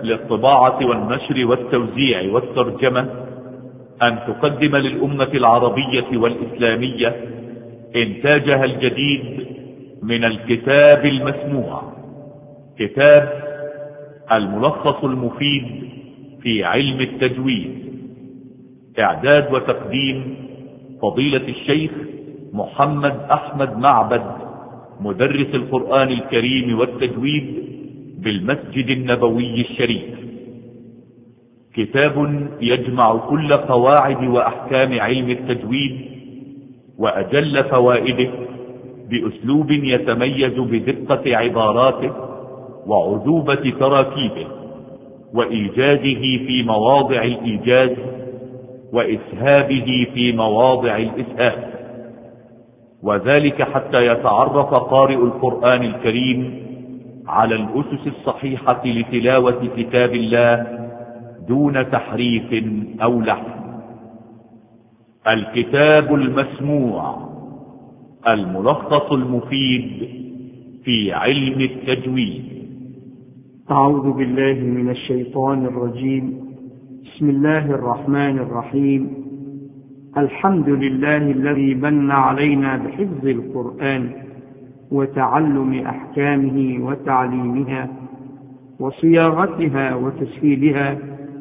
للطباعة والنشر والتوزيع والترجمة أن تقدم للأمة العربية والإسلامية إنتاجها الجديد من الكتاب المسموع، كتاب الملخص المفيد في علم التجويد. إعداد وتقديم فضيلة الشيخ محمد أحمد معبد، مدرس القرآن الكريم والتجويد بالمسجد النبوي الشريف. كتاب يجمع كل قواعد وأحكام علم التجويد وأجل فوائده بأسلوب يتميز بدقة عباراته وعذوبة تراكيبه وإيجازه في مواضع الإيجاز وإسهابه في مواضع الإسهاب، وذلك حتى يتعرف قارئ القرآن الكريم على الأسس الصحيحة لتلاوة كتاب الله دون تحريف أو لحن. الكتاب المسموع، الملخص المفيد في علم التجويد. أعوذ بالله من الشيطان الرجيم. بسم الله الرحمن الرحيم. الحمد لله الذي من علينا بحفظ القرآن وتعلم أحكامه وتعليمها وصياغتها وتسهيلها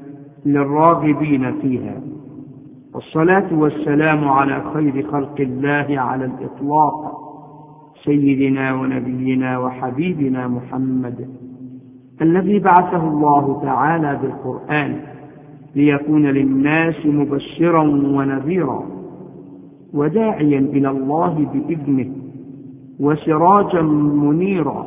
للراغبين فيها، والصلاة والسلام على خير خلق الله على الإطلاق، سيدنا ونبينا وحبيبنا محمد، الذي بعثه الله تعالى بالقرآن ليكون للناس مبشرا ونذيرا وداعيا إلى الله بإذنه وسراجا منيرا،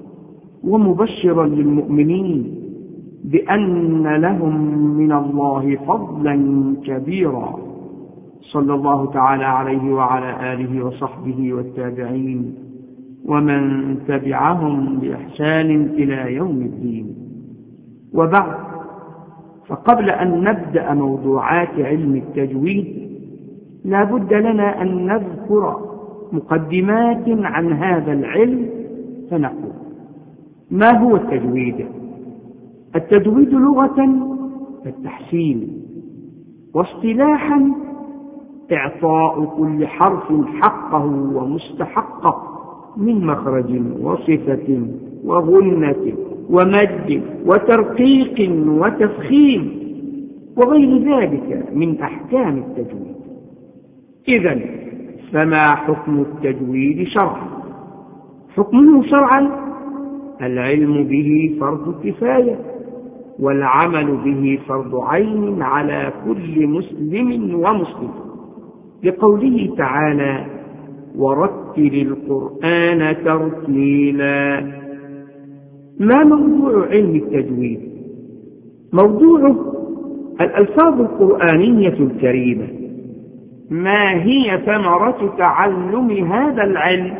ومبشرا للمؤمنين بأن لهم من الله فضلا كبيرا. صلى الله تعالى عليه وعلى آله وصحبه والتابعين ومن تبعهم بإحسان إلى يوم الدين. وبعد، فقبل أن نبدأ موضوعات علم التجويد لا بد لنا أن نذكر مقدمات عن هذا العلم، فنقول: ما هو التجويد؟ التجويد لغة التحسين، واصطلاحا إعطاء كل حرف حقه ومستحقه من مخرج وصفة وغنة ومد وترقيق وتفخيم وغير ذلك من أحكام التجويد. إذن فما حكم التجويد شرعا؟ حكمه شرعا العلم به فرض كفاية، والعمل به فرض عين على كل مسلم ومسلم، لقوله تعالى: ورتل القرآن ترتيلا. ما موضوع علم التجويد؟ موضوعه الألفاظ القرآنية الكريمة. ما هي ثمرة تعلم هذا العلم؟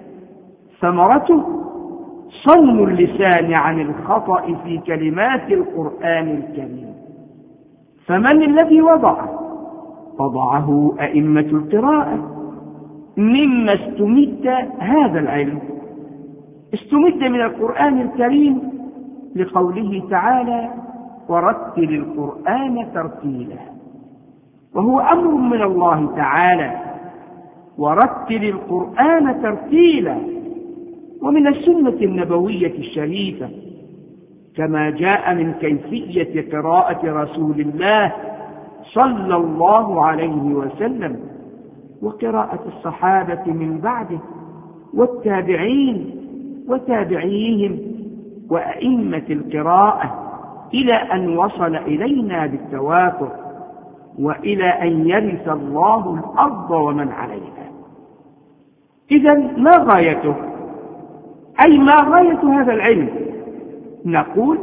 ثمرته صون اللسان عن الخطأ في كلمات القرآن الكريم. فمن الذي وضعه؟ وضعه أئمة القراءة. مما استمد هذا العلم؟ استمد من القرآن الكريم لقوله تعالى: ورتل القرآن ترتيلا، وهو أمر من الله تعالى: ورتل القرآن ترتيلا. ومن السنة النبوية الشريفة كما جاء من كيفية قراءة رسول الله صلى الله عليه وسلم وقراءة الصحابة من بعده والتابعين وتابعيهم وأئمة القراءة إلى أن وصل إلينا بالتواتر، وإلى أن يرث الله الأرض ومن عليها. إذن ما غايته؟ أي ما غاية هذا العلم؟ نقول: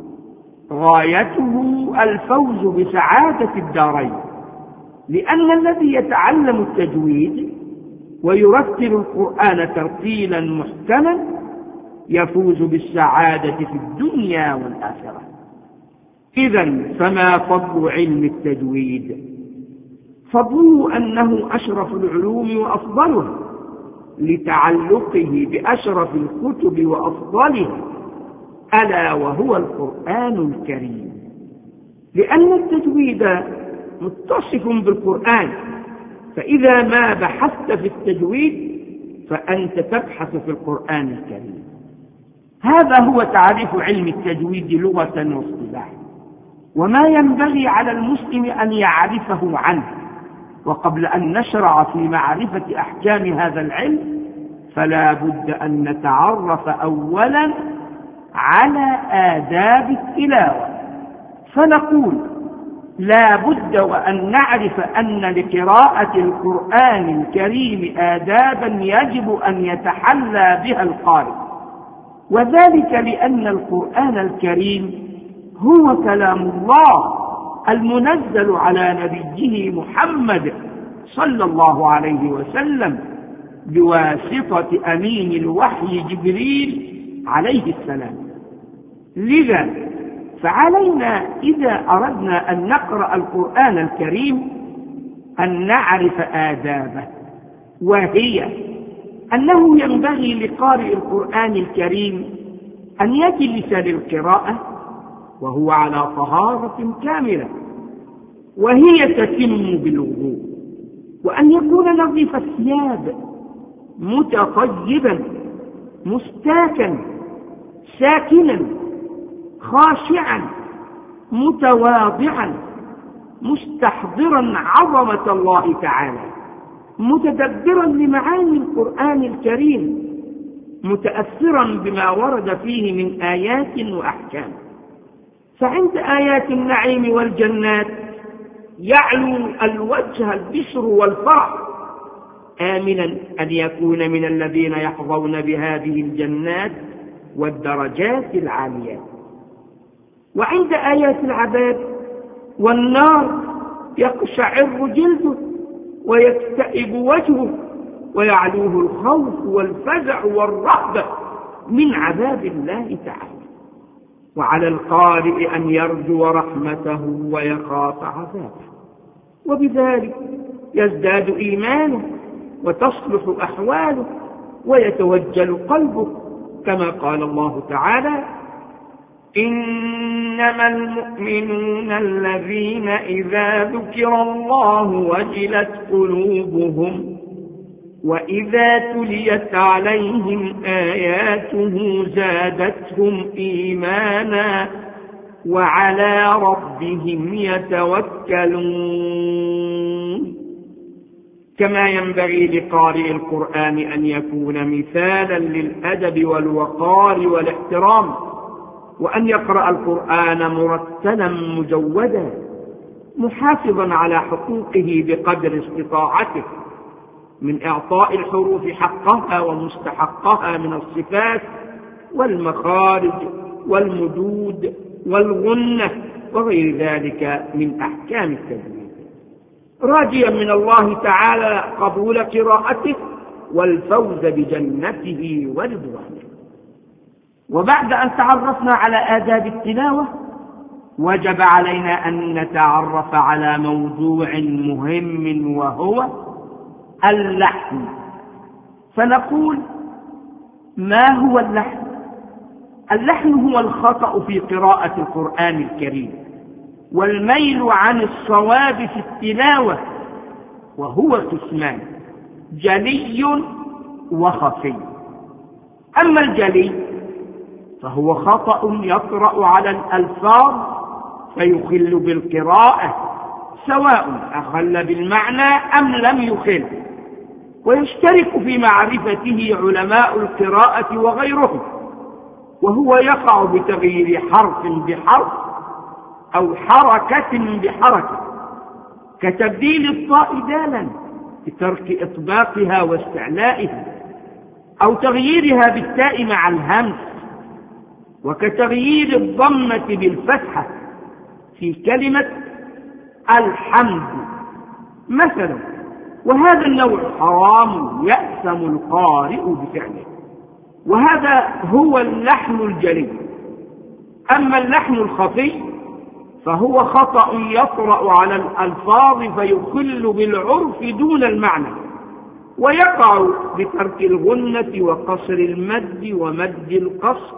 غايته الفوز بسعادة الدارين، لأن الذي يتعلم التجويد ويرتل القرآن ترتيلا محكما يفوز بالسعادة في الدنيا والآخرة. إذن فما فضل علم التجويد؟ فضله أنه أشرف العلوم وأفضلها، لتعلقه بأشرف الكتب وأفضلها، ألا وهو القرآن الكريم، لأن التجويد متصف بالقرآن، فإذا ما بحثت في التجويد فأنت تبحث في القرآن الكريم. هذا هو تعريف علم التجويد لغة واصطلاحا، وما ينبغي على المسلم أن يعرفه عنه. وقبل أن نشرع في معرفة أحكام هذا العلم فلا بد أن نتعرف أولا على آداب التلاوة، فنقول لا بد وأن نعرف أن لقراءة القرآن الكريم آدابا يجب أن يتحلى بها القارئ، وذلك لأن القرآن الكريم هو كلام الله المنزل على نبيه محمد صلى الله عليه وسلم بواسطة أمين الوحي جبريل عليه السلام. لذا فعلينا إذا أردنا أن نقرأ القرآن الكريم أن نعرف آدابه، وهي أنه ينبغي لقارئ القرآن الكريم أن يجلس للقراءة وهو على طهارة كاملة، وهي تتم بالوضوء، وأن يكون نظيف الثياب متطيبا مستاكا ساكنا خاشعا متواضعا مستحضرا عظمة الله تعالى، متدبرا لمعاني القرآن الكريم، متأثرا بما ورد فيه من آيات وأحكام. فعند آيات النعيم والجنات يعلو الوجه البشر والفرح، آمنا أن يكون من الذين يحظون بهذه الجنات والدرجات العاليات. وعند آيات العذاب والنار يقشعر جلده ويكتئب وجهه ويعلوه الخوف والفزع والرهبة من عذاب الله تعالى. وعلى القارئ أن يرجو رحمته ويخاف عذابه، وبذلك يزداد إيمانه وتصلح أحواله ويتوجل قلبه، كما قال الله تعالى: إنما المؤمنون الذين إذا ذكر الله وجلت قلوبهم وإذا تليت عليهم آياته زادتهم إيمانا وعلى ربهم يتوكلون. كما ينبغي لقارئ القرآن أن يكون مثالا للأدب والوقار والاحترام، وأن يقرأ القرآن مرتلا مجودا محافظا على حقوقه بقدر استطاعته من إعطاء الحروف حقها ومستحقها من الصفات والمخارج والمدود والغنة وغير ذلك من أحكام التجويد، راجيا من الله تعالى قبول قراءته والفوز بجنته ورضوانه. وبعد أن تعرفنا على آداب التلاوة وجب علينا أن نتعرف على موضوع مهم وهو اللحن. فنقول: ما هو اللحن؟ اللحن هو الخطأ في قراءة القرآن الكريم والميل عن الصواب في التلاوة، وهو قسمان: جلي وخفي. أما الجلي فهو خطأ يطرأ على الألفاظ فيخل بالقراءة، سواء أخل بالمعنى أم لم يخل، ويشترك في معرفته علماء القراءة وغيرهم، وهو يقع بتغيير حرف بحرف أو حركة بحركة، كتبديل الطاء دالا بترك إطباقها واستعلائها، أو تغييرها بالتاء مع الهمس، وكتغيير الضمة بالفتحة في كلمة الحمد مثلا. وهذا النوع حرام يأثم القارئ بفعله، وهذا هو اللحن الجلي. أما اللحن الخفي فهو خطأ يطرأ على الألفاظ فيخل بالعرف دون المعنى، ويقع بترك الغنة وقصر المد ومد القصر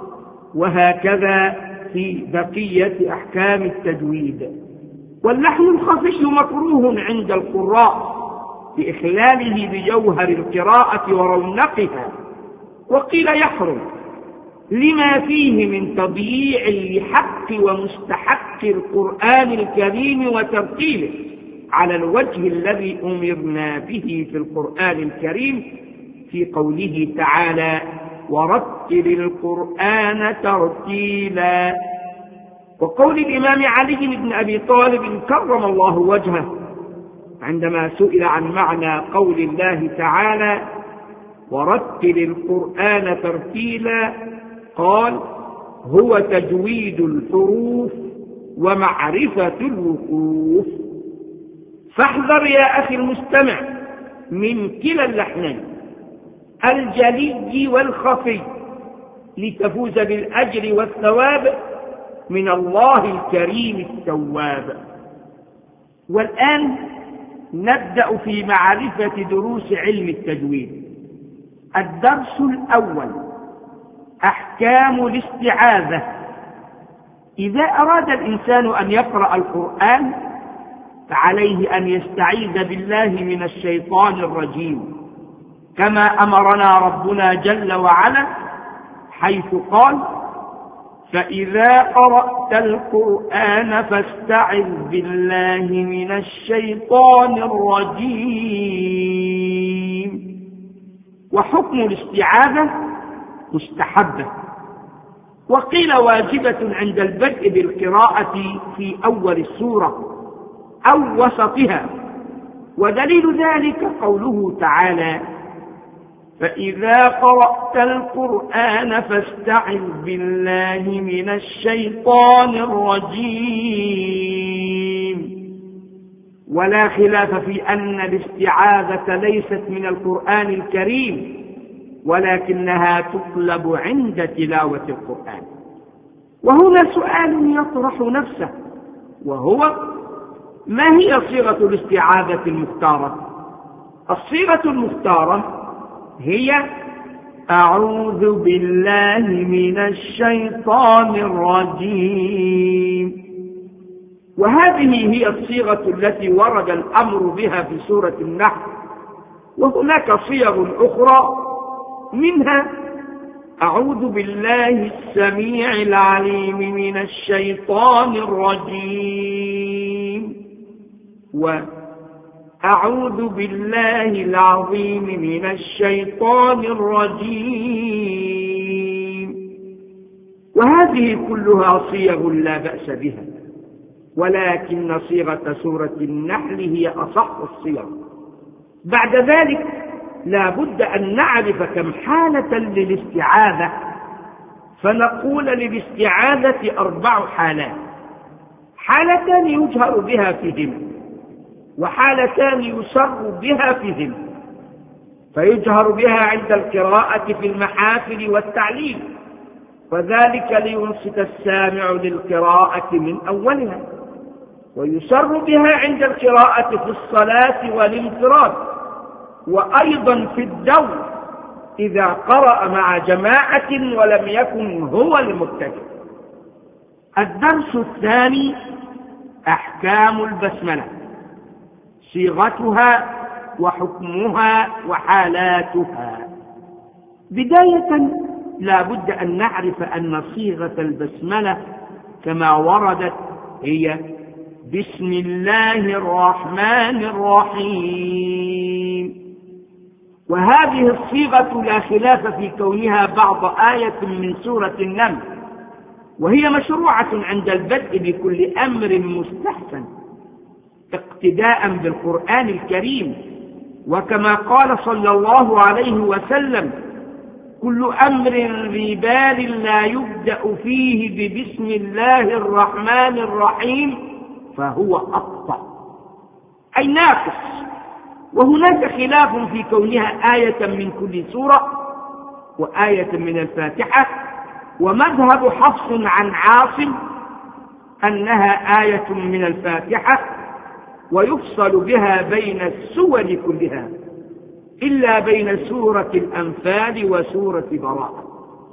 وهكذا في بقية أحكام التجويد. واللحن الخفي مكروه عند القراء لإخلاله بجوهر القراءة ورونقها، وقيل يحرم لما فيه من تضييع لحق ومستحق القرآن الكريم وترتيله على الوجه الذي أمرنا به في القرآن الكريم في قوله تعالى: ورتل القرآن ترتيلا. وقول الإمام علي بن أبي طالب كرم الله وجهه عندما سئل عن معنى قول الله تعالى: ورتل القرآن ترتيلا، قال: هو تجويد الحروف ومعرفة الوقوف. فاحذر يا أخي المستمع من كلا اللحنين، الجلي والخفي، لتفوز بالأجر والثواب من الله الكريم التواب. والآن نبدأ في معرفة دروس علم التجويد. الدرس الأول: أحكام الاستعاذة. إذا أراد الإنسان أن يقرأ القرآن فعليه أن يستعيذ بالله من الشيطان الرجيم، كما أمرنا ربنا جل وعلا حيث قال: فإذا قرأت القرآن فاستعذ بالله من الشيطان الرجيم. وحكم الاستعاذة مستحبة، وقيل واجبة عند البدء بالقراءة في أول السورة أو وسطها، ودليل ذلك قوله تعالى: فإذا قرأت القرآن فاستعذ بالله من الشيطان الرجيم. ولا خلاف في أن الاستعاذة ليست من القرآن الكريم، ولكنها تطلب عند تلاوة القرآن. وهنا سؤال يطرح نفسه، وهو: ما هي صيغة الاستعاذة المختارة؟ الصيغة المختارة هي: أعوذ بالله من الشيطان الرجيم. وهذه هي الصيغة التي ورد الأمر بها في سورة النحل، وهناك صيغ أخرى منها: أعوذ بالله السميع العليم من الشيطان الرجيم، وأعوذ بالله العظيم من الشيطان الرجيم. وهذه كلها صيغ لا بأس بها، ولكن صيغة سورة النحل هي أصح الصيغ. بعد ذلك لا بد أن نعرف كم حالة للاستعاذة، فنقول للاستعاذة 4 حالات: حالتان يجهر بها فيهما، وحالتان يسر بها فيهما. فيجهر بها عند القراءة في المحافل والتعليم، وذلك لينصت السامع للقراءة من أولها. ويسر بها عند القراءة في الصلاة والانفراد، وأيضا في الدور إذا قرأ مع جماعة ولم يكن هو المبتدئ. الدرس الثاني: أحكام البسملة، صيغتها وحكمها وحالاتها. بداية لا بد أن نعرف أن صيغة البسملة كما وردت هي: بسم الله الرحمن الرحيم. وهذه الصيغة لا خلاف في كونها بعض آية من سورة النمل، وهي مشروعة عند البدء بكل أمر مستحسن اقتداء بالقرآن الكريم، وكما قال صلى الله عليه وسلم: كل أمر ذي بال لا يبدأ فيه ببسم الله الرحمن الرحيم فهو أقطع، أي ناقص. وهناك خلاف في كونها آية من كل سورة وآية من الفاتحة، ومذهب حفص عن عاصم أنها آية من الفاتحة، ويفصل بها بين السور كلها إلا بين سورة الأنفال وسورة براءة.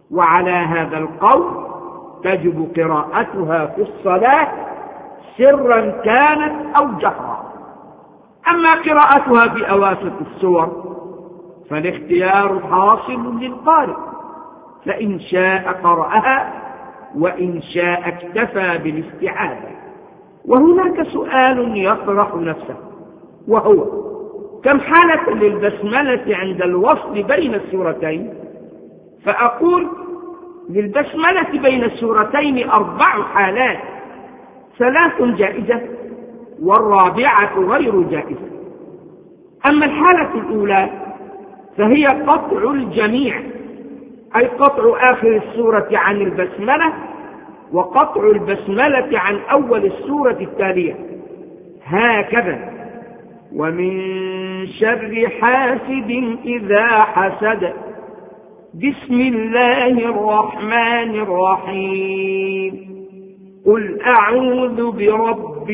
وعلى هذا القول تجب قراءتها في الصلاة سرا كانت أو جهرا. أما قراءتها في أواسط السور فالاختيار حاصل للقارئ، فإن شاء قرأها وإن شاء اكتفى بالاستعاذة. وهناك سؤال يطرح نفسه، وهو: كم حالة للبسملة عند الوصل بين السورتين؟ فأقول: للبسملة بين السورتين 4 حالات، 3 جائزة والرابعة غير جائزة. أما الحالة الأولى فهي قطع الجميع، أي قطع آخر السورة عن البسملة وقطع البسملة عن أول السورة التالية، هكذا: ومن شر حاسد إذا حسد، بسم الله الرحمن الرحيم، قل أعوذ برب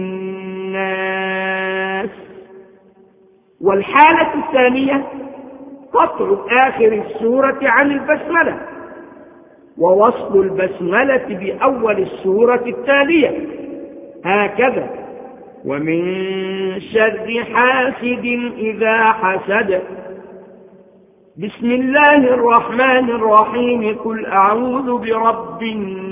الناس. والحالة الثانية قطع آخر السورة عن البسملة ووصل البسملة بأول السورة التالية، هكذا: ومن شر حاسد إذا حسد، بسم الله الرحمن الرحيم، قل أعوذ برب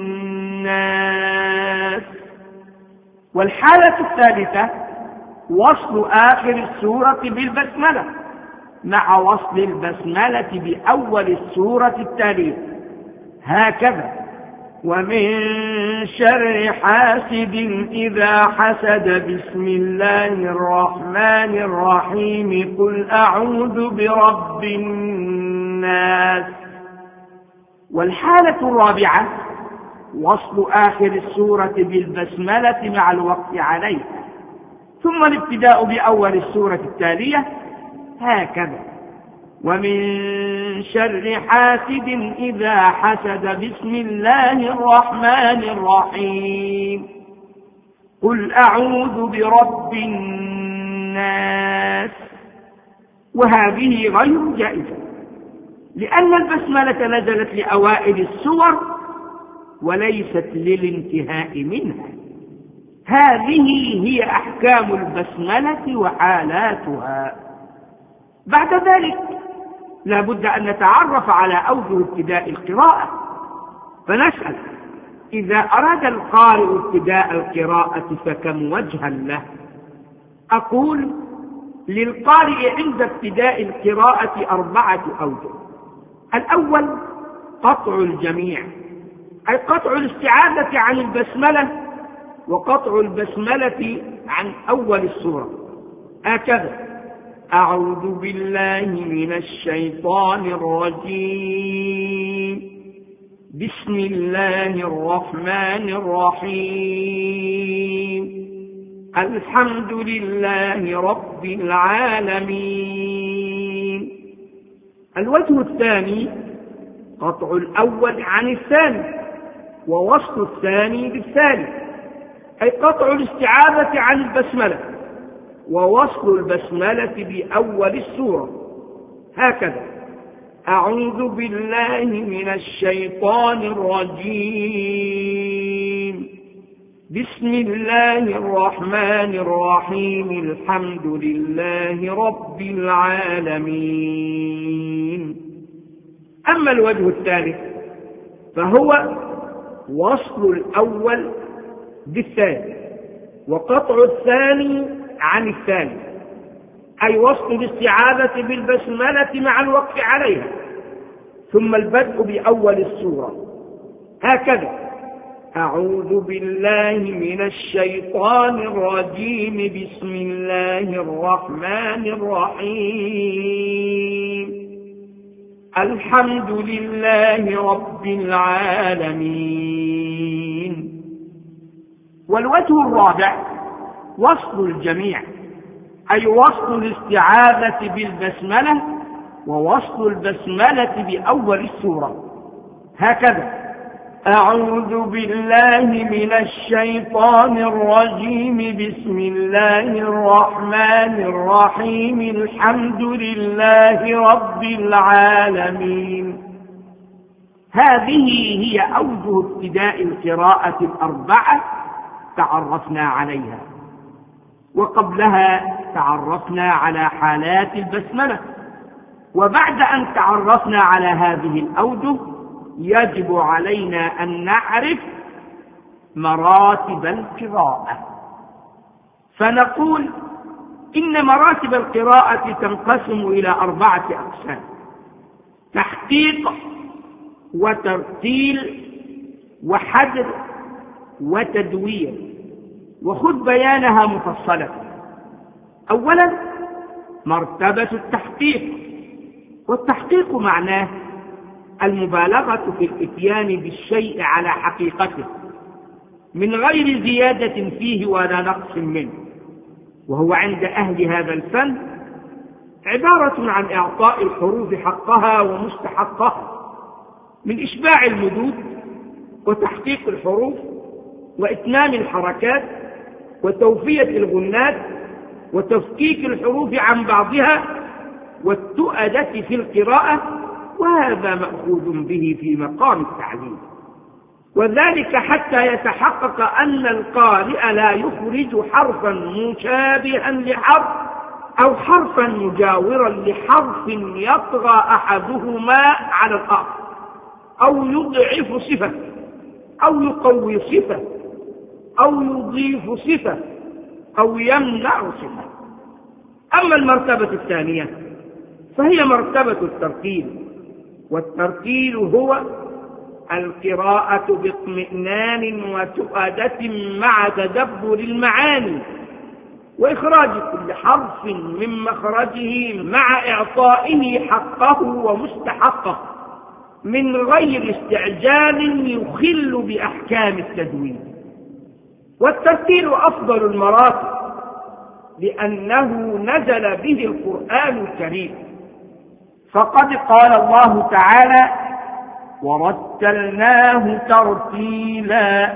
الناس. والحالة الثالثة وصل آخر السورة بالبسملة مع وصل البسملة بأول السورة التالية، هكذا: ومن شر حاسد إذا حسد، بسم الله الرحمن الرحيم، قل أعوذ برب الناس. والحالة الرابعة وصل آخر السورة بالبسملة مع الوقف عليها، ثم الابتداء بأول السورة التالية، هكذا: ومن شر حاسد إذا حسد، بسم الله الرحمن الرحيم، قل أعوذ برب الناس. وهذه غير جائزة، لأن البسملة نزلت لأوائل السور وليست للانتهاء منها. هذه هي أحكام البسملة وحالاتها. بعد ذلك لا بد أن نتعرف على أوجه ابتداء القراءة، فنسأل: إذا أراد القارئ ابتداء القراءة فكم وجها له؟ أقول: للقارئ عند ابتداء القراءة 4 أوجه. الأول قطع الجميع، أي قطع الاستعاذة عن البسملة وقطع البسملة عن أول السورة، هكذا: أعوذ بالله من الشيطان الرجيم، بسم الله الرحمن الرحيم، الحمد لله رب العالمين. الوجه الثاني قطع الأول عن الثاني ووصل الثاني بالثاني، أي قطع الاستعاذة عن البسملة ووصل البسملة بأول السورة، هكذا: أعوذ بالله من الشيطان الرجيم، بسم الله الرحمن الرحيم، الحمد لله رب العالمين. أما الوجه الثالث فهو وصل الأول بالثاني وقطع الثاني عن الثاني، أي وصل الاستعاذة بالبسملة مع الوقف عليها ثم البدء بأول السورة، هكذا: أعوذ بالله من الشيطان الرجيم، بسم الله الرحمن الرحيم، الحمد لله رب العالمين. والوجه الرابع وصل الجميع، أي وصل الاستعاذة بالبسملة ووصل البسملة بأول السورة، هكذا: أعوذ بالله من الشيطان الرجيم، بسم الله الرحمن الرحيم، الحمد لله رب العالمين. هذه هي أوجه ابتداء القراءة الأربعة تعرفنا عليها، وقبلها تعرفنا على حالات البسملة. وبعد أن تعرفنا على هذه الأوجه يجب علينا أن نعرف مراتب القراءة، فنقول إن مراتب القراءة تنقسم إلى 4 أقسام: تحقيق وترتيل وحذر وتدوير. وخذ بيانها مفصلة. أولا مرتبة التحقيق، والتحقيق معناه المبالغة في الإتيان بالشيء على حقيقته من غير زيادة فيه ولا نقص منه، وهو عند أهل هذا الفن عبارة عن إعطاء الحروف حقها ومستحقها من إشباع المدود وتحقيق الحروف وإتمام الحركات وتوفية الغنات وتفكيك الحروف عن بعضها والتؤدة في القراءة، وهذا مأخوذ به في مقام التعليم، وذلك حتى يتحقق أن القارئ لا يخرج حرفا مشابها لحرف أو حرفا مجاورا لحرف يطغى أحدهما على الآخر، أو يضعف صفة أو يقوي صفة أو يضيف صفة أو يمنع صفة. أما المرتبة الثانية فهي مرتبة الترتيل، والترتيل هو القراءة باطمئنان وتؤدة مع تدبر المعاني وإخراج كل حرف من مخرجه مع إعطائه حقه ومستحقه من غير استعجال يخل بأحكام التدوين. والترتيل أفضل المراتب لأنه نزل به القرآن الكريم، فقد قال الله تعالى: ورتلناه ترتيلا.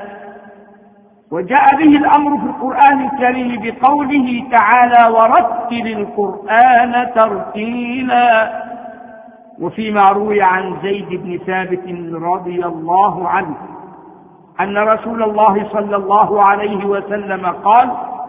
وجاء به الأمر في القرآن الكريم بقوله تعالى: ورتل القرآن ترتيلا. وفيما روي عن زيد بن ثابت رضي الله عنه أن رسول الله صلى الله عليه وسلم قال: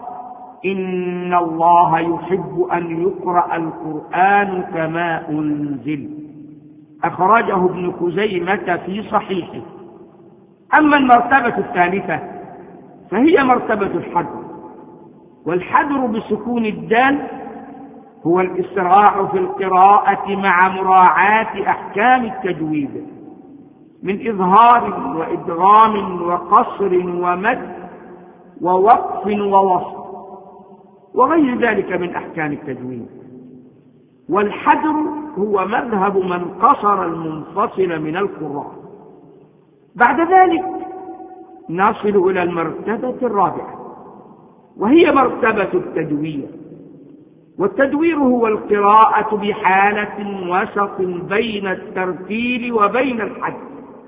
إن الله يحب أن يقرأ القرآن كما أنزل. أخرجه ابن خزيمة في صحيحه. أما المرتبة الثالثة فهي مرتبة الحذر، والحذر بسكون الدال هو الإسراع في القراءة مع مراعاة أحكام التجويد من إظهار وإدغام وقصر ومد ووقف ووصل وغير ذلك من أحكام التجويد. والحذر هو مذهب من قصر المنفصل من القراء. بعد ذلك نصل إلى المرتبة الرابعة، وهي مرتبة التدوير. والتدوير هو القراءة بحالة وسط بين الترتيل وبين الحذر،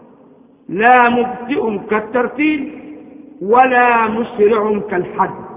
لا مبطئ كالترتيل ولا مسرع كالحذر.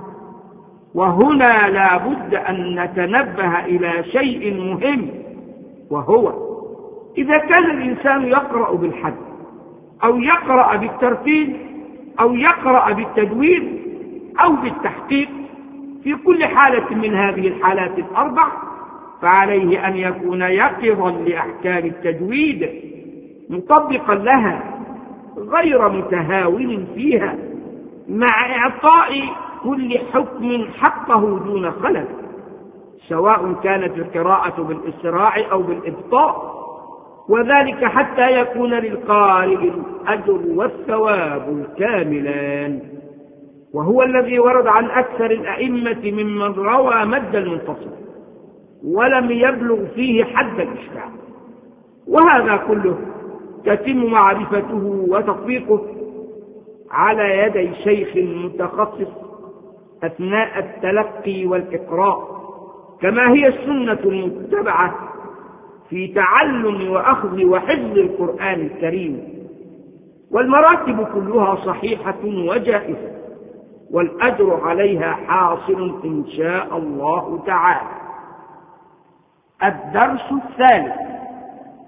وهنا لا بد أن نتنبه إلى شيء مهم، وهو إذا كان الإنسان يقرأ بالحذر أو يقرأ بالترتيل أو يقرأ بالتدوير أو بالتحقيق، في كل حالة من هذه الحالات الأربع فعليه أن يكون يقظا لأحكام التجويد مطبقا لها غير متهاون فيها، مع إعطاء كل حكم حقه دون خلل، سواء كانت القراءة بالإسراع أو بالإبطاء، وذلك حتى يكون للقارئ الأجر والثواب الكاملان، وهو الذي ورد عن أكثر الأئمة ممن روى مد المنفصل ولم يبلغ فيه حد الإشباع. وهذا كله تتم معرفته وتطبيقه على يدي شيخ متخصص أثناء التلقي والإقراء، كما هي السنة المتبعة في تعلم وأخذ وحفظ القرآن الكريم. والمراتب كلها صحيحة وجائزة، والأجر عليها حاصل إن شاء الله تعالى. الدرس الثالث: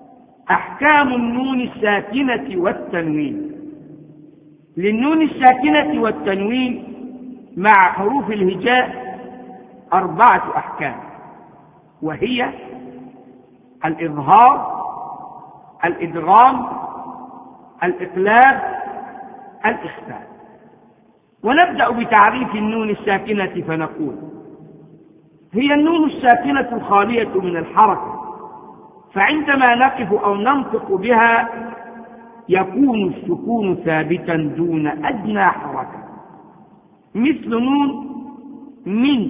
أحكام النون الساكنة والتنوين. للنون الساكنة والتنوين مع حروف الهجاء 4 أحكام، وهي الإظهار، الإدغام، الإقلاب، الإخفاء. ونبدأ بتعريف النون الساكنة فنقول: هي النون الساكنة الخالية من الحركة، فعندما نقف أو ننطق بها يكون السكون ثابتا دون أدنى حركة، مثل نون من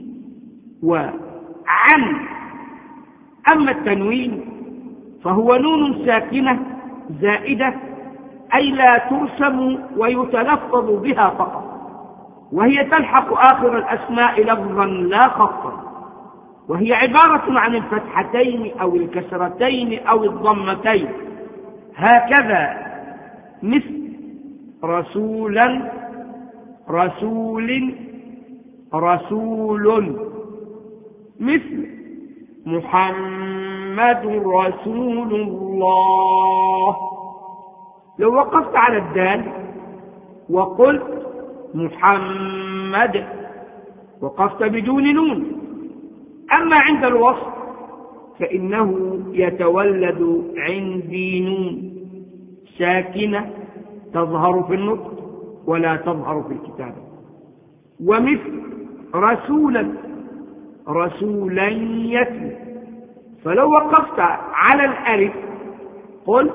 وعن. أما التنوين فهو نون ساكنة زائدة، أي لا ترسم ويتلفظ بها فقط، وهي تلحق آخر الأسماء لفظا لا خطا، وهي عبارة عن الفتحتين أو الكسرتين أو الضمتين، هكذا مثل رسولا، رسول، رسول، مثل محمد رسول الله. لو وقفت على الدال وقلت محمد وقفت بدون نون. أما عند الوصف فإنه يتولد عندي نون ساكنة تظهر في النطق ولا تظهر في الكتابة، ومثل رسولا، رسولا يتلو. فلو وقفت على الألف قل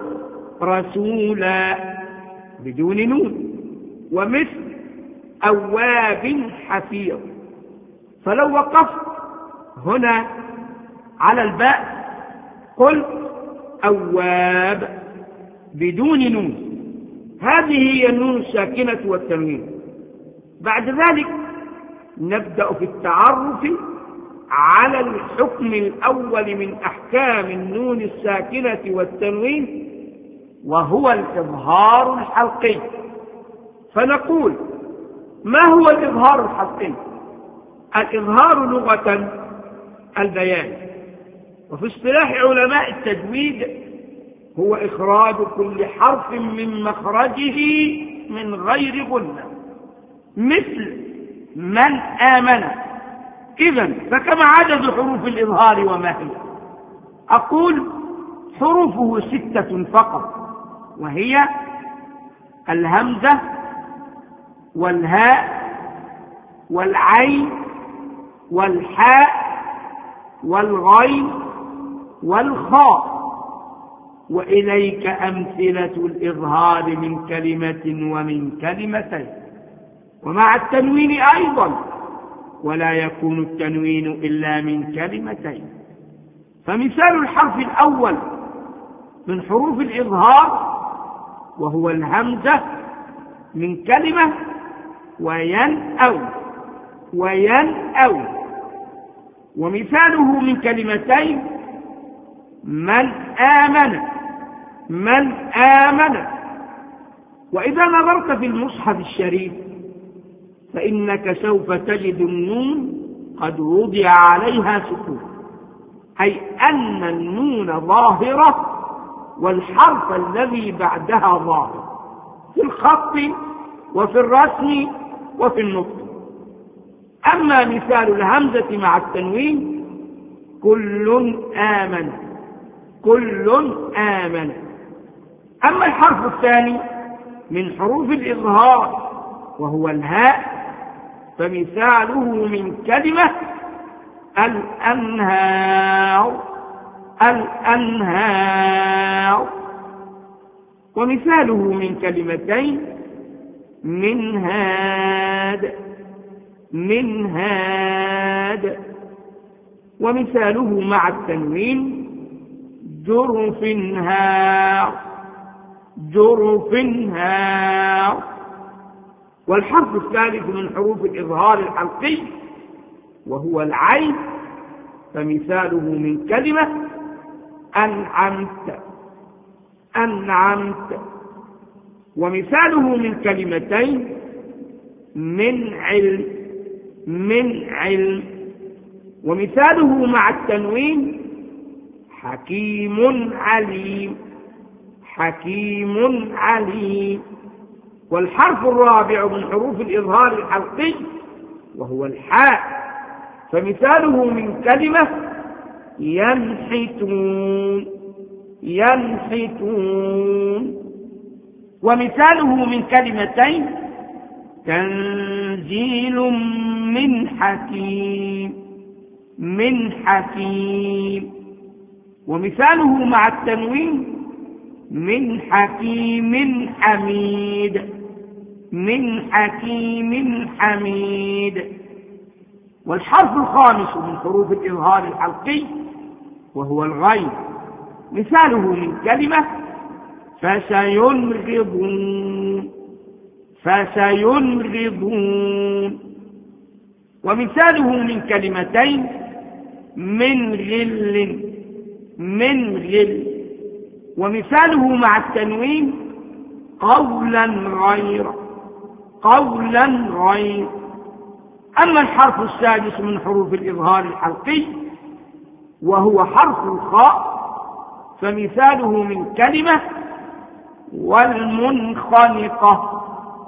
رسولا بدون نون، ومثل أواب حفيظ. فلو وقفت هنا على الباء قل أواب بدون نون. هذه هي النون الساكنة والتنوين. بعد ذلك نبدأ في التعرف على الحكم الأول من أحكام النون الساكنة والتنوين، وهو الإظهار الحلقي. فنقول: ما هو الإظهار الحلقي؟ الإظهار لغة البيان، وفي اصطلاح علماء التجويد هو إخراج كل حرف من مخرجه من غير غنة، مثل من آمن. إذن فكم عدد حروف الإظهار وما هي؟ أقول: حروفه 6 فقط، وهي الهمزة والهاء والعين والحاء والغين والخاء. وإليك أمثلة الإظهار من كلمة ومن كلمتين، ومع التنوين أيضا، ولا يكون التنوين إلا من كلمتين. فمثال الحرف الأول من حروف الإظهار وهو الهمزة من كلمة وينأو، وينأو. ومثاله من كلمتين من آمن، من آمن. وإذا نظرت في المصحف الشريف فإنك سوف تجد النون قد وضع عليها سكون، أي أن النون ظاهرة والحرف الذي بعدها ظاهر في الخط وفي الرسم وفي النطق. أما مثال الهمزة مع التنوين: كل آمن، كل آمن. أما الحرف الثاني من حروف الإظهار وهو الهاء فمثاله من كلمة الأنهار، الأنهار. ومثاله من كلمتين منهاد، منهاد. ومثاله مع التنوين جرفنهار، جرفنهار. والحرف الثالث من حروف الإظهار الحلقي وهو العين فمثاله من كلمة أنعمت، أنعمت. ومثاله من كلمتين من علم، من علم. ومثاله مع التنوين حكيم عليم، حكيم عليم. والحرف الرابع من حروف الإظهار الحلقي وهو الحاء، فمثاله من كلمة ينحتون، ينحتون. ومثاله من كلمتين تنزيل من حكيم، من حكيم. ومثاله مع التنوين من حكيم حميد، من حكيم حميد. والحرف الخامس من حروف الإظهار الحلقي وهو الغين، مثاله من كلمة فسينغضون، فسينغضون. ومثاله من كلمتين من غل، من غل. ومثاله مع التنوين قولا غير، قولا غير. أما الحرف السادس من حروف الإظهار الحلقي وهو حرف الخاء، فمثاله من كلمة والمنخنقة،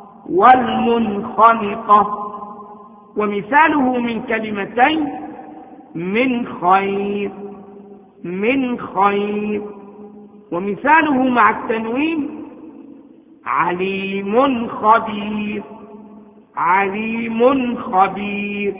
والمنخنقة. ومثاله من كلمتين من خير، من خير. ومثاله مع التنوين عليم خبير، عليم خبير.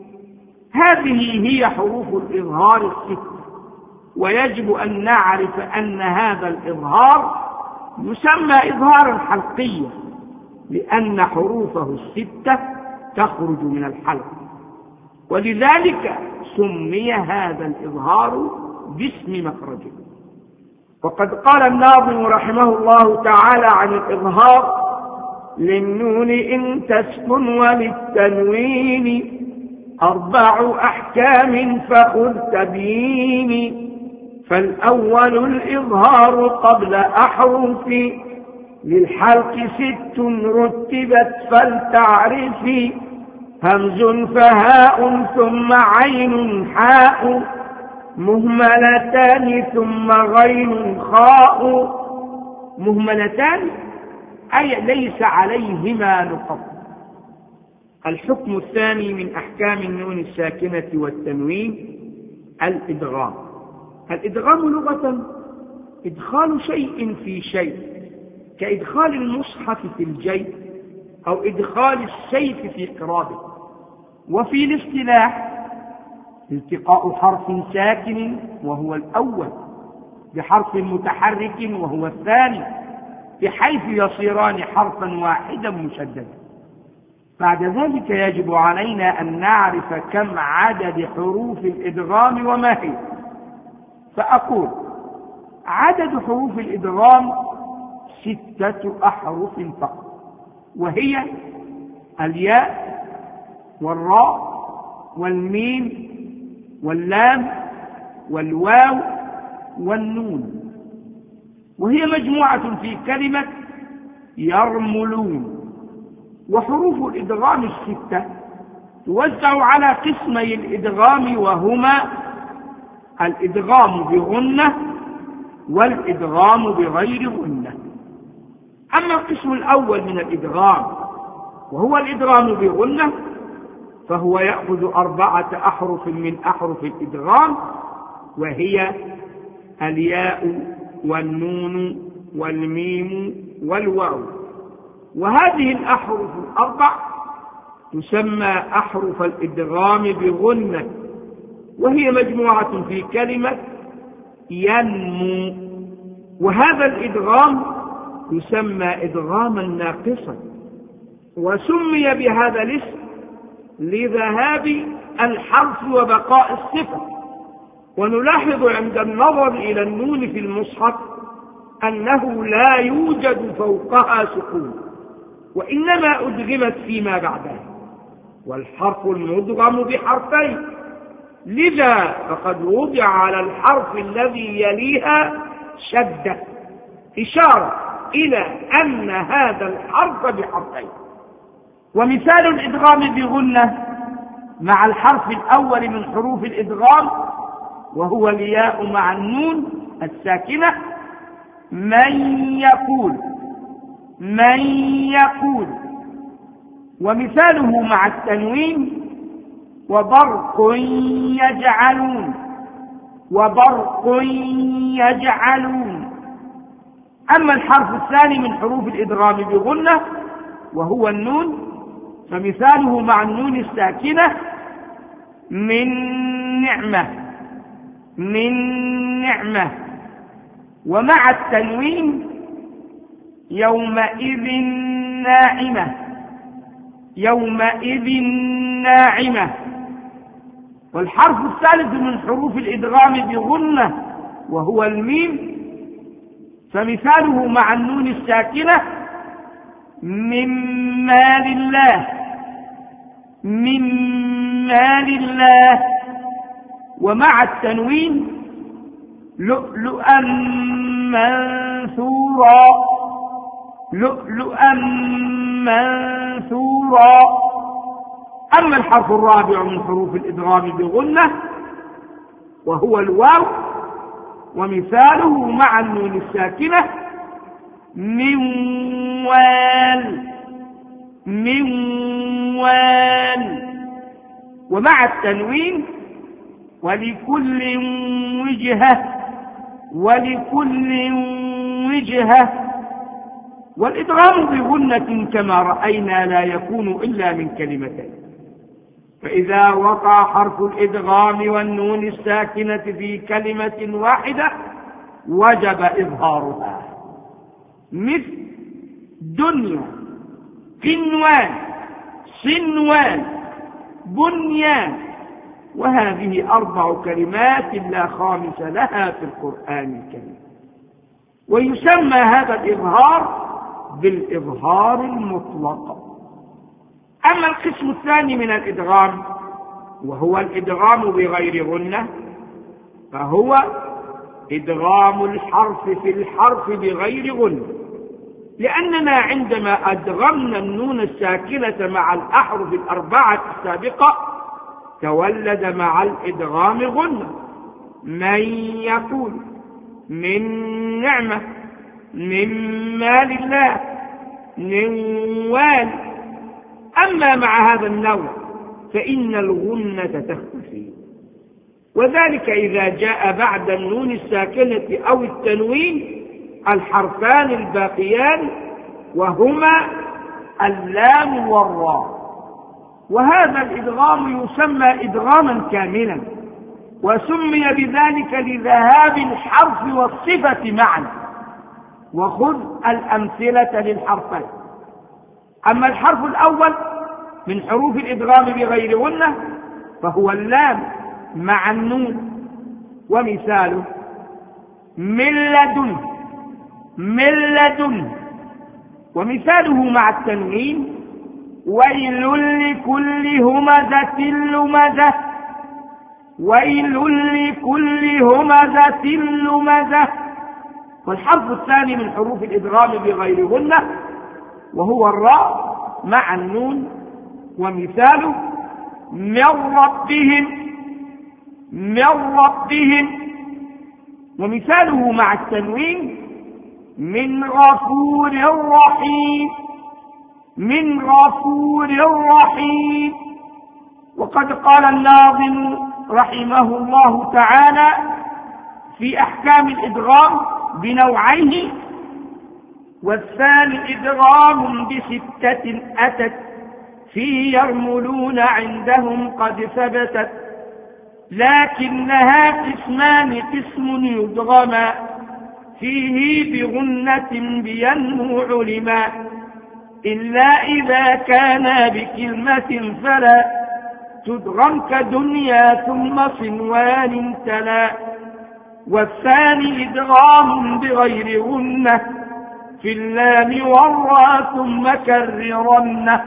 هذه هي حروف الإظهار الستة، ويجب أن نعرف أن هذا الإظهار يسمى إظهارا حلقيا لأن حروفه الستة تخرج من الحلق، ولذلك سمي هذا الإظهار باسم مخرجه. وقد قال الناظم رحمه الله تعالى عن الإظهار للنون إن تسكن وللتنوين 4 أحكام فخذ تبيني. فالأول الإظهار قبل أحرف للحلق 6 رتبت فلتعرفي همز فهاء ثم عين حاء مهملتان ثم غين خاء. مهملتان أي ليس عليهما نقط. الحكم الثاني من أحكام النون الساكنة والتنوين الإدغام. الإدغام لغة إدخال شيء في شيء، كإدخال المصحف في الجيب أو إدخال السيف في قرابه. وفي الاصطلاح التقاء حرف ساكن وهو الأول بحرف متحرك وهو الثاني، بحيث يصيران حرفا واحدا مشددا. بعد ذلك يجب علينا أن نعرف كم عدد حروف الإدغام وما هي. فأقول عدد حروف الإدغام 6 أحرف فقط، وهي الياء والراء والميم واللام والواو والنون، وهي مجموعة في كلمة يرملون. وحروف الإدغام 6 توزع على قسمي الإدغام، وهما الإدغام بغنة والإدغام بغير غنة. أما القسم الأول من الإدغام وهو الإدغام بغنة فهو يأخذ 4 أحرف من أحرف الإدغام، وهي الياء والنون والميم والواو. وهذه الأحرف ال4 تسمى أحرف الإدغام بغنة، وهي مجموعة في كلمة ينمو. وهذا الإدغام يسمى إدغاما ناقصا، وسمي بهذا الاسم لذهاب الحرف وبقاء الصفة. ونلاحظ عند النظر إلى النون في المصحف أنه لا يوجد فوقها سكون، وإنما أدغمت فيما بعدها، والحرف المدغم بحرفين، لذا فقد وضع على الحرف الذي يليها شدة، إشارة إلى أن هذا الحرف بحرفين. ومثال الإدغام بغنة مع الحرف الأول من حروف الإدغام وهو الياء مع النون الساكنة. من يقول، من يقول. ومثاله مع التنوين وبرق يجعلون، وبرق يجعلون. أما الحرف الثاني من حروف الإدغام بغنة وهو النون، فمثاله مع النون الساكنة من نعمة، من نعمة. ومع التنوين يومئذ ناعمة، يومئذ ناعمة. والحرف الثالث من حروف الإدغام بغنة وهو الميم، فمثاله مع النون الساكنة من مال الله، من مال الله. ومع التنوين لؤلؤا منثورا، لؤلؤا منثورا. أما الحرف الرابع من حروف الإدغام بغنة وهو الواو، ومثاله مع النون الساكنة منوال، منوال. ومع التنوين ولكل وجهة، ولكل وجهة. والإدغام بغنة كما رأينا لا يكون إلا من كلمتين، فإذا وقع حرف الإدغام والنون الساكنة في كلمة واحدة وجب إظهارها، مثل دنيا، قنوان، صنوان، بنيان. وهذه 4 كلمات لا خامس لها في القرآن الكريم. ويسمى هذا الإظهار بالإظهار المطلق. أما القسم الثاني من الإدغام وهو الإدغام بغير غنة، فهو إدغام الحرف في الحرف بغير غنة، لأننا عندما أدغمنا النون الساكنة مع الأحرف 4 السابقة تولد مع الإدغام غنة. من يقول، من نعمة، من مال الله، منوال. أما مع هذا النوع فإن الغنة تختفي، وذلك إذا جاء بعد النون الساكنة أو التنوين الحرفان الباقيان وهما اللام والراء. وهذا الإدغام يسمى إدغاما كاملا، وسمي بذلك لذهاب الحرف والصفة معا. وخذ الأمثلة للحرفين. أما الحرف الأول من حروف الإدغام بغير غنة فهو اللام مع النون، ومثاله من لدن، من لدن. ومثاله مع التنوين ويل لكل همزة لمزة، ويل لكل همزة لمزة. والحرف الثاني من حروف الإدغام بغير غنة وهو الراء مع النون، ومثاله من ربهم، من ربهم. ومثاله مع التنوين من غفور رحيم، من غفور رحيم. وقد قال الناظم رحمه الله تعالى في أحكام الإدغام بنوعيه: والثاني إدغام ب6 أتت في يرملون عندهم قد ثبتت، لكنها قسمان، قسم يدغما فيه بغنة بينمو علما، إلا إذا كان بكلمة فلا تدغم كدنيا ثم صنوان تلا. والثاني إدغام بغير غنة في اللام والراء ثم كررنه.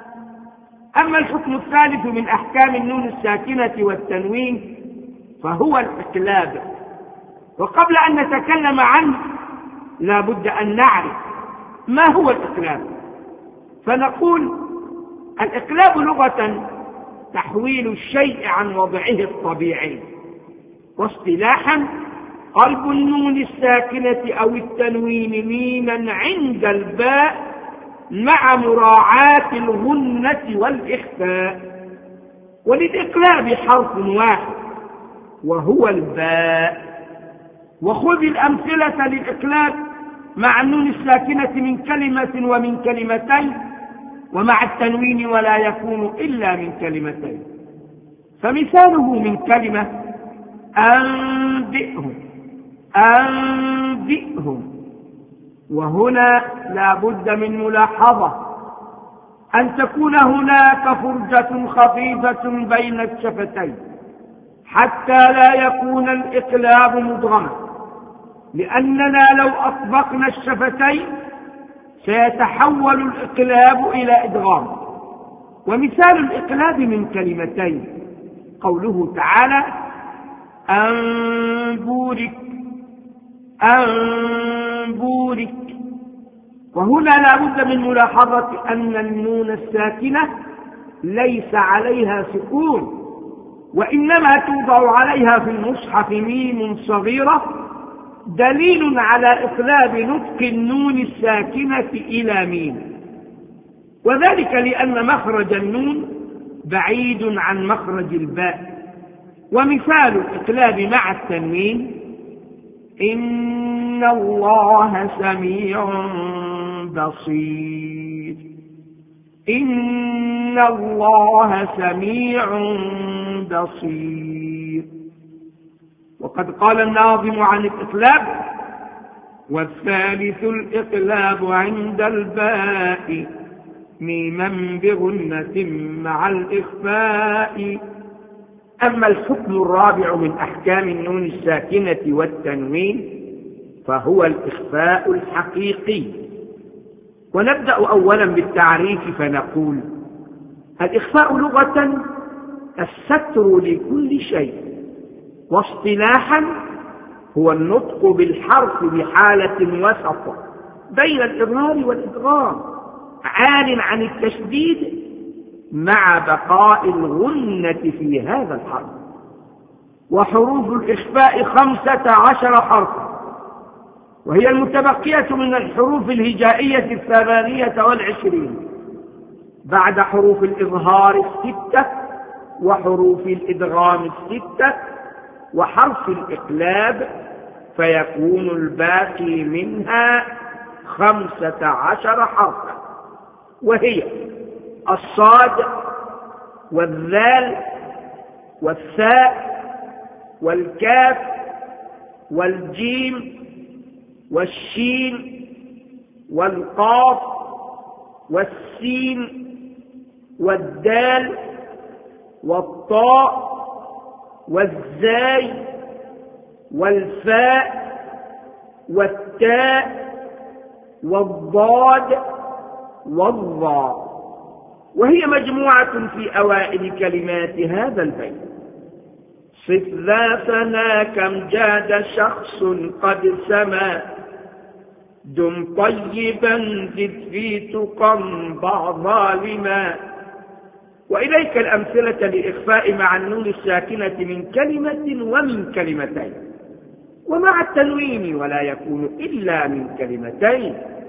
أما الحكم الثالث من أحكام النون الساكنة والتنوين فهو الإقلاب. وقبل أن نتكلم عنه لا بد أن نعرف ما هو الإقلاب. فنقول الإقلاب لغة تحويل الشيء عن وضعه الطبيعي، واصطلاحا قلب النون الساكنة أو التنوين ميما عند الباء مع مراعاة الغنة والإخفاء، وللإقلاب حرف واحد وهو الباء. وخذ الأمثلة للإقلاب مع النون الساكنة من كلمة ومن كلمتين، ومع التنوين ولا يكون إلا من كلمتين. فمثاله من كلمة أنبئهم، أنبئهم. وهنا لا بد من ملاحظة أن تكون هناك فرجة خفيفة بين الشفتين حتى لا يكون الإقلاب مدغما، لأننا لو أطبقنا الشفتين سيتحول الإقلاب إلى إدغام. ومثال الإقلاب من كلمتين قوله تعالى أنبورك، أنبورك. وهنا لا بد من ملاحظة أن النون الساكنة ليس عليها سكون، وإنما توضع عليها في المصحف ميم صغيرة، دليل على إقلاب نطق النون الساكنة إلى ميم، وذلك لأن مخرج النون بعيد عن مخرج الباء. ومثال الإقلاب مع التنوين إن الله سميع بصير، إن الله سميع بصير. وقد قال الناظم عن الإقلاب والثالث الإقلاب عند الباء ميما بغنة مع الإخفاء. أما الحكم الرابع من أحكام النون الساكنة والتنوين فهو الإخفاء الحقيقي. ونبدأ أولا بالتعريف فنقول الإخفاء لغة الستر لكل شيء، واصطلاحا هو النطق بالحرف بحالة وسط بين الإظهار والإدغام عال عن التشديد مع بقاء الغنة في هذا الحرف. وحروف الإخفاء 15 حرفا، وهي المتبقية من الحروف الهجائية 28 بعد حروف الإظهار 6 وحروف الإدغام 6 وحرف الإقلاب، فيكون الباقي منها 15 حرفا، وهي الصاد والذال والثاء والكاف والجيم والشين والقاف والسين والدال والطاء والزاي والفاء والتاء والضاد والظاء، وهي مجموعة في أوائل كلمات هذا البيت. صف ذا ثنا كم جاد شخص قد سما، دم طيبا زد في تقى ضع ظالما. وإليك الأمثلة للإخفاء مع النون الساكنة من كلمة ومن كلمتين، ومع التنوين ولا يكون إلا من كلمتين.